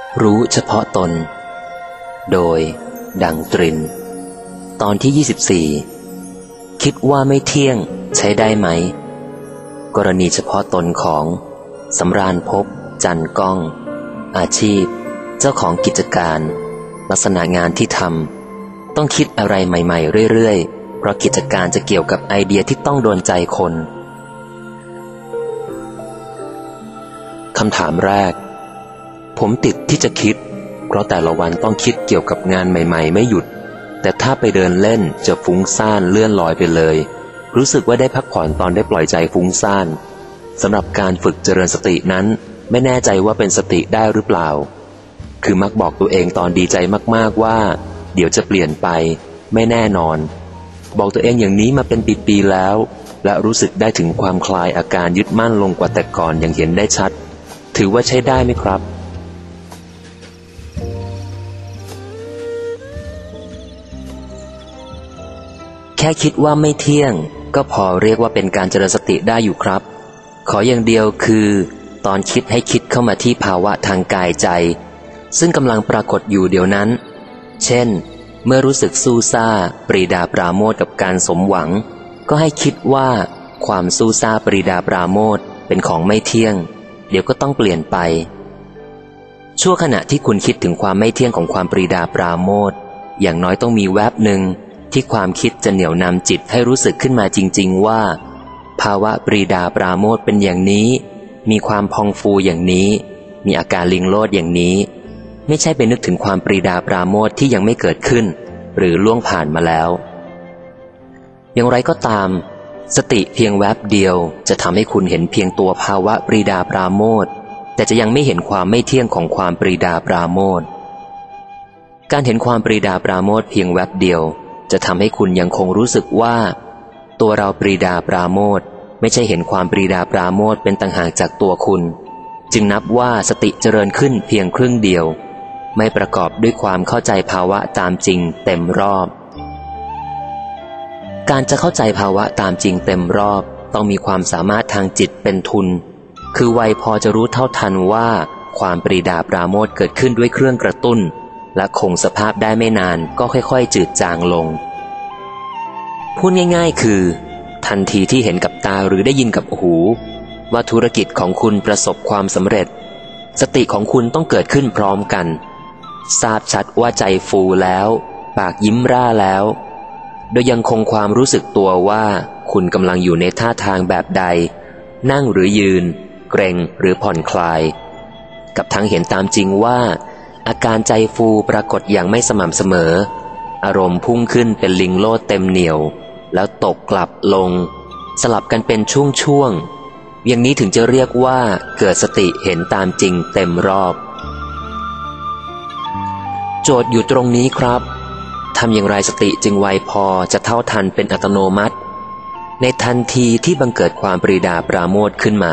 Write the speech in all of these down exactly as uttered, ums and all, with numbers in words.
รู้เฉพาะตนโดยดังตรินตอนที่ยี่สิบสี่คิดว่าไม่เที่ยงใช้ได้ไหมกรณีเฉพาะตนของสำราญภพจันก้องอาชีพเจ้าของกิจการลักษณะงานที่ทำต้องคิดอะไรใหม่ๆเรื่อยๆเพราะกิจการจะเกี่ยวกับไอเดียที่ต้องโดนใจคนคำถามแรกผมติดที่จะคิดเพราะแต่ละวันต้องคิดเกี่ยวกับงานใหม่ๆไม่หยุดแต่ถ้าไปเดินเล่นจะฟุ้งซ่านเลื่อนลอยไปเลยรู้สึกว่าได้พักผ่อนตอนได้ปล่อยใจฟุ้งซ่านสำหรับการฝึกเจริญสตินั้นไม่แน่ใจว่าเป็นสติได้หรือเปล่าคือมักบอกตัวเองตอนดีใจมากๆว่าเดี๋ยวจะเปลี่ยนไปไม่แน่นอนบอกตัวเองอย่างนี้มาเป็นปีๆแล้วและรู้สึกได้ถึงความคลายอาการยึดมั่นลงกว่าแต่ก่อนอย่างเห็นได้ชัดถือว่าใช้ได้ไหมครับแค่คิดว่าไม่เที่ยงก็พอเรียกว่าเป็นการเจริญสติได้อยู่ครับขออย่างเดียวคือตอนคิดให้คิดเข้ามาที่ภาวะทางกายใจซึ่งกำลังปรากฏอยู่เดี๋ยวนั้นเช่นเมื่อรู้สึกสู้ซ่าปรีดาปราโมทย์กับการสมหวังก็ให้คิดว่าความสู้ซ่าปรีดาปราโมทย์เป็นของไม่เที่ยงเดี๋ยวก็ต้องเปลี่ยนไปชั่วขณะที่คุณคิดถึงความไม่เที่ยงของความปรีดาปราโมทย์อย่างน้อยต้องมีแวบหนึ่งที่ความคิดจะเหนี่ยวนำจิตให้รู้สึกขึ้นมาจริงๆว่าภาวะปรีดาปราโมทย์เป็นอย่างนี้มีความพองฟูอย่างนี้มีอาการลิงโลดอย่างนี้ไม่ใช่ไปนึกถึงความปรีดาปราโมทย์ที่ยังไม่เกิดขึ้นหรือล่วงผ่านมาแล้วอย่างไรก็ตามสติเพียงแวบเดียวจะทำให้คุณเห็นเพียงตัวภาวะปรีดาปราโมทย์แต่จะยังไม่เห็นความไม่เที่ยงของความปรีดาปราโมทย์การเห็นความปรีดาปราโมทย์เพียงแวบเดียวจะทำให้คุณยังคงรู้สึกว่าตัวเราปรีดาปราโมทย์ไม่ใช่เห็นความปรีดาปราโมทย์เป็นต่างหากจากตัวคุณจึงนับว่าสติเจริญขึ้นเพียงครึ่งเดียวไม่ประกอบด้วยความเข้าใจภาวะตามจริงเต็มรอบการจะเข้าใจภาวะตามจริงเต็มรอบต้องมีความสามารถทางจิตเป็นทุนคือไวพอจะรู้เท่าทันว่าความปรีดาปราโมทย์เกิดขึ้นด้วยเครื่องกระตุ้นและคงสภาพได้ไม่นานก็ค่อยๆจืดจางลงพูดง่ายๆคือทันทีที่เห็นกับตาหรือได้ยินกับหูว่าธุรกิจของคุณประสบความสำเร็จสติของคุณต้องเกิดขึ้นพร้อมกันทราบชัดว่าใจฟูแล้วปากยิ้มร่าแล้วโดยยังคงความรู้สึกตัวว่าคุณกำลังอยู่ในท่าทางแบบใดนั่งหรือยืนเกร็งหรือผ่อนคลายกับทั้งเห็นตามจริงว่าอาการใจฟูปรากฏอย่างไม่สม่ำเสมออารมณ์พุ่งขึ้นเป็นลิงโลดเต็มเหนี่ยวแล้วตกกลับลงสลับกันเป็นช่วงๆอย่างนี้ถึงจะเรียกว่าเกิดสติเห็นตามจริงเต็มรอบโจทย์อยู่ตรงนี้ครับทำอย่างไรสติจึงไวพอจะเท่าทันเป็นอัตโนมัติในทันทีที่บังเกิดความปรีดาปราโมทย์ขึ้นมา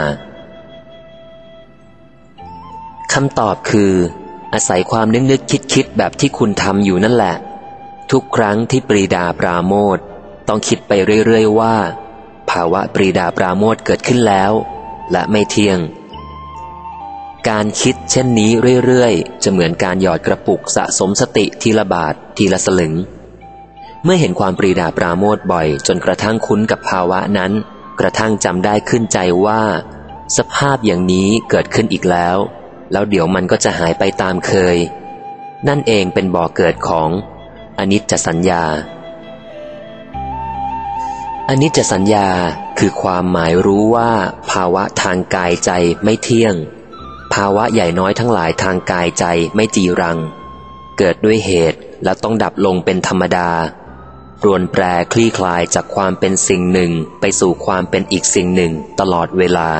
คำตอบคืออาศัยความนึกนึกคิดคิดแบบที่คุณทำอยู่นั่นแหละทุกครั้งที่ปรีดาปราโมทย์ต้องคิดไปเรื่อยๆว่าภาวะปรีดาปราโมทย์เกิดขึ้นแล้วและไม่เที่ยงการคิดเช่นนี้เรื่อยๆจะเหมือนการหยอดกระปุกสะสมสติทีละบาททีละสลึงเมื่อเห็นความปรีดาปราโมทย์บ่อยจนกระทั่งคุ้นกับภาวะนั้นกระทั่งจำได้ขึ้นใจว่าสภาพอย่างนี้เกิดขึ้นอีกแล้วแล้วเดี๋ยวมันก็จะหายไปตามเคยนั่นเองเป็นบ่อเกิดของอนิจจสัญญาอนิจจสัญญาคือความหมายรู้ว่าภาวะทางกายใจไม่เที่ยงภาวะใหญ่น้อยทั้งหลายทางกายใจไม่จีรังเกิดด้วยเหตุและต้องดับลงเป็นธรรมดารวนแปรคลี่คลายจากความเป็นสิ่งหนึ่งไปสู่ความเป็นอีกสิ่งหนึ่งตลอดเวลา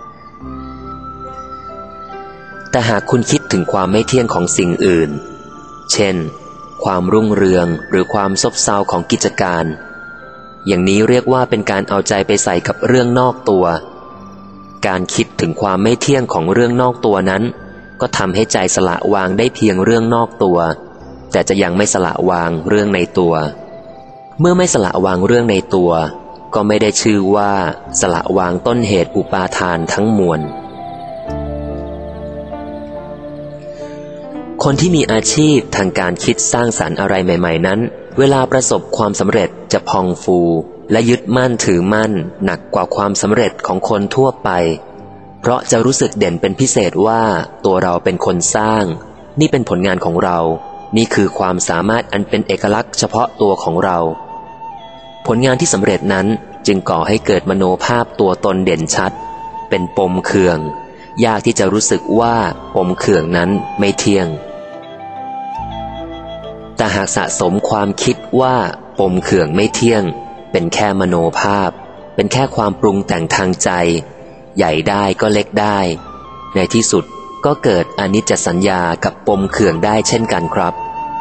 แต่หากคุณคิดถึงความไม่เที่ยงของสิ่งอื่นเช่นความรุ่งเรืองหรือความซบเซาของกิจการอย่างนี้เรียกว่าเป็นการเอาใจไปใส่กับเรื่องนอกตัวการคิดถึงความไม่เที่ยงของเรื่องนอกตัวนั้นก็ทำให้ใจสละวางได้เพียงเรื่องนอกตัวแต่จะยังไม่สละวางเรื่องในตัวเมื่อไม่สละวางเรื่องในตัวก็ไม่ได้ชื่อว่าสละวางต้นเหตุอุปาทานทั้งมวลคนที่มีอาชีพทางการคิดสร้างสรรค์อะไรใหม่ๆนั้นเวลาประสบความสำเร็จจะพองฟูและยึดมั่นถือมั่นหนักกว่าความสำเร็จของคนทั่วไปเพราะจะรู้สึกเด่นเป็นพิเศษว่าตัวเราเป็นคนสร้างนี่เป็นผลงานของเรานี่คือความสามารถอันเป็นเอกลักษณ์เฉพาะตัวของเราผลงานที่สำเร็จนั้นจึงก่อให้เกิดมโนภาพตัวตนเด่นชัดเป็นปมเขื่องยากที่จะรู้สึกว่าปมเขื่องนั้นไม่เที่ยงแต่หากสะสมความคิดว่าปมเขื่องไม่เที่ยงเป็นแค่มโนภาพเป็นแค่ความปรุงแต่งทางใจใหญ่ได้ก็เล็กได้ในที่สุดก็เกิดอนิจจสัญญากับปมเขื่องได้เช่นกันครับ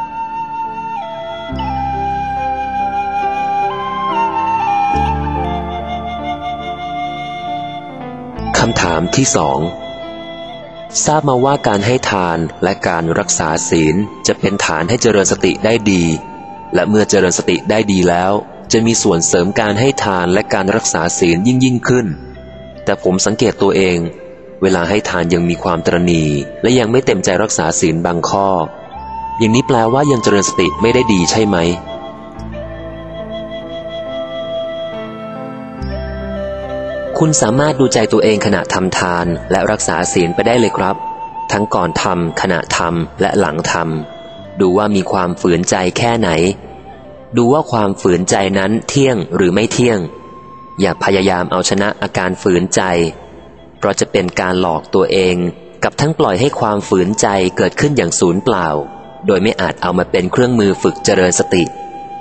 คำถามที่สองทราบมาว่าการให้ทานและการรักษาศีลจะเป็นฐานให้เจริญสติได้ดีและเมื่อเจริญสติได้ดีแล้วจะมีส่วนเสริมการให้ทานและการรักษาศีลยิ่งยิ่งขึ้นแต่ผมสังเกตตัวเองเวลาให้ทานยังมีความตระหนี่และยังไม่เต็มใจรักษาศีลบางข้ออย่างนี้แปลว่ายังเจริญสติไม่ได้ดีใช่ไหมคุณสามารถดูใจตัวเองขณะทำทานและรักษาศีลไปได้เลยครับทั้งก่อนทำขณะทำและหลังทำดูว่ามีความฝืนใจแค่ไหนดูว่าความฝืนใจนั้นเที่ยงหรือไม่เที่ยงอย่าพยายามเอาชนะอาการฝืนใจเพราะจะเป็นการหลอกตัวเองกับทั้งปล่อยให้ความฝืนใจเกิดขึ้นอย่างสูญเปล่าโดยไม่อาจเอามาเป็นเครื่องมือฝึกเจริญสติ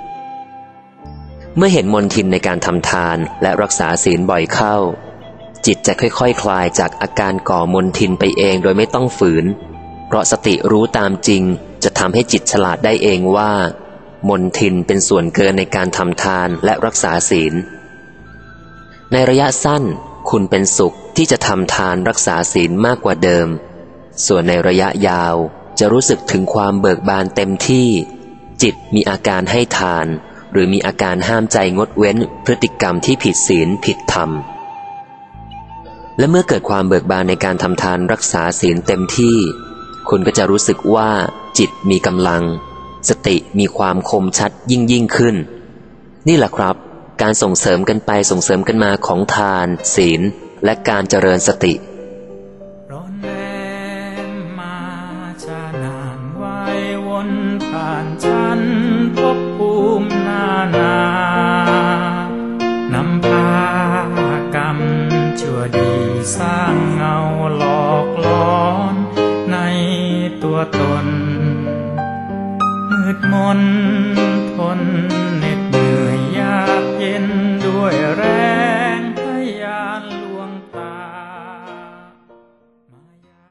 เมื่อเห็นมนทินในการทำทานและรักษาศีลบ่อยเข้าจิตจะค่อยๆ ค, คลายจากอาการก่อมนทินไปเองโดยไม่ต้องฝืนเพราะสติรู้ตามจริงจะทำให้จิตฉลาดได้เองว่ามนทินเป็นส่วนเกินในการทำทานและรักษาศีลในระยะสั้นคุณเป็นสุขที่จะทำทานรักษาศีลมากกว่าเดิมส่วนในระยะยาวจะรู้สึกถึงความเบิกบานเต็มที่จิตมีอาการให้ทานหรือมีอาการห้ามใจงดเว้นพฤติกรรมที่ผิดศีลผิดธรรมและเมื่อเกิดความเบิกบานในการทำทานรักษาศีลเต็มที่คุณก็จะรู้สึกว่าจิตมีกำลังสติมีความคมชัดยิ่งยิ่งขึ้นนี่แหละครับการส่งเสริมกันไปส่งเสริมกันมาของทานศีลและการเจริญสติร้อนแรงมาจะนานไว้วนผ่านฉันพบภูมินานานำพากรรมชั่วดีสร้างเงาหลอกล้อนในตัวตนมืดมนทน